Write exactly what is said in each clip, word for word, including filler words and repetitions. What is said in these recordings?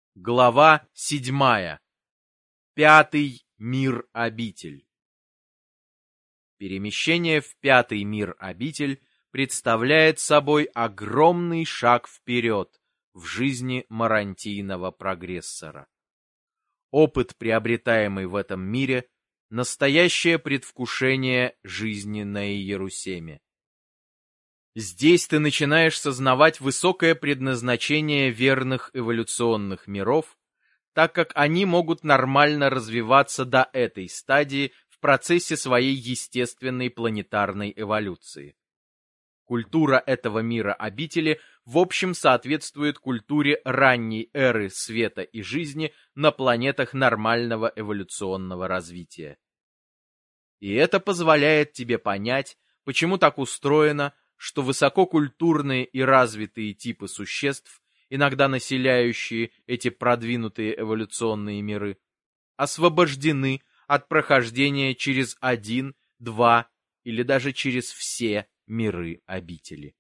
Глава седьмая. Пятый мир-обитель. Перемещение в пятый мир-обитель представляет собой огромный шаг вперед в жизни марантийного прогрессора. Опыт, приобретаемый в этом мире, настоящее предвкушение жизни на Иерусеме. Здесь ты начинаешь сознавать высокое предназначение верных эволюционных миров, так как они могут нормально развиваться до этой стадии в процессе своей естественной планетарной эволюции. Культура этого мира обители в общем соответствует культуре ранней эры света и жизни на планетах нормального эволюционного развития. И это позволяет тебе понять, почему так устроено, что высококультурные и развитые типы существ, иногда населяющие эти продвинутые эволюционные миры, освобождены от прохождения через один, два или даже через все миры обители.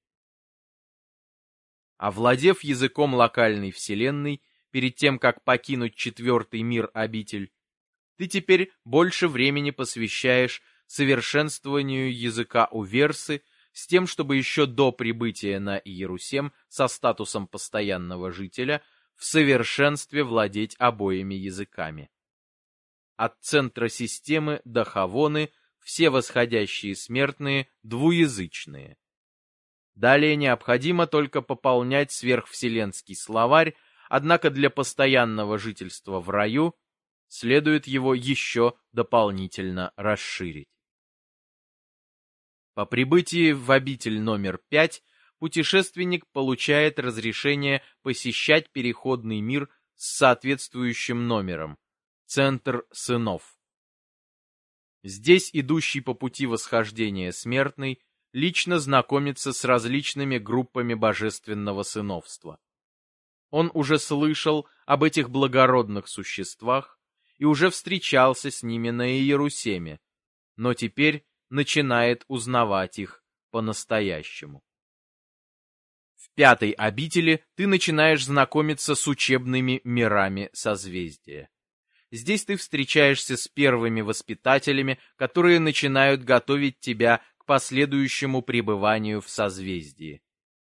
Овладев языком локальной вселенной, перед тем, как покинуть четвертый мир-обитель, ты теперь больше времени посвящаешь совершенствованию языка Уверсы, с тем, чтобы еще до прибытия на Иерусем со статусом постоянного жителя в совершенстве владеть обоими языками. От центра системы до Хавоны все восходящие смертные двуязычные. Далее необходимо только пополнять сверхвселенский словарь, однако для постоянного жительства в раю следует его еще дополнительно расширить. По прибытии в обитель номер пять путешественник получает разрешение посещать переходный мир с соответствующим номером — Центр сынов. Здесь идущий по пути восхождения смертный лично знакомится с различными группами божественного сыновства. Он уже слышал об этих благородных существах и уже встречался с ними на Иерусеме, но теперь начинает узнавать их по-настоящему. В пятой обители ты начинаешь знакомиться с учебными мирами созвездия. Здесь ты встречаешься с первыми воспитателями, которые начинают готовить тебя к последующему пребыванию в созвездии.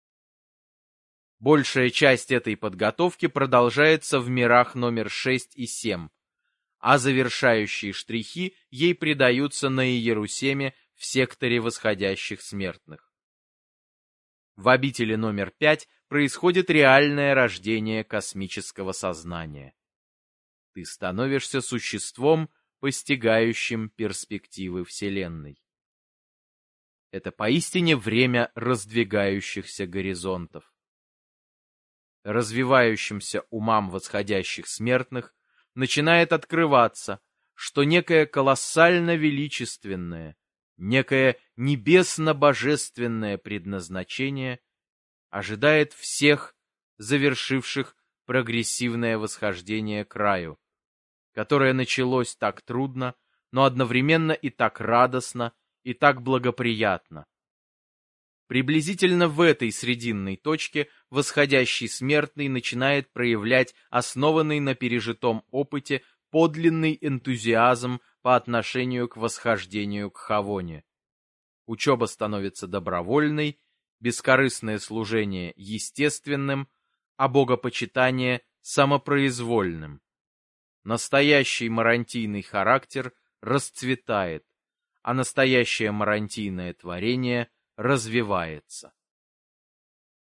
Большая часть этой подготовки продолжается в мирах номер шесть и семь, а завершающие штрихи ей придаются на Иерусеме в секторе восходящих смертных. В обители номер пять происходит реальное рождение космического сознания. Ты становишься существом, постигающим перспективы Вселенной. Это поистине время раздвигающихся горизонтов. Развивающимся умам восходящих смертных начинает открываться, что некое колоссально величественное, некое небесно-божественное предназначение ожидает всех, завершивших прогрессивное восхождение к раю, которое началось так трудно, но одновременно и так радостно, и так благоприятно. Приблизительно в этой срединной точке восходящий смертный начинает проявлять основанный на пережитом опыте подлинный энтузиазм по отношению к восхождению к Хавоне. Учеба становится добровольной, бескорыстное служение естественным, а богопочитание самопроизвольным. Настоящий марантийный характер расцветает, а настоящее марантийное творение развивается.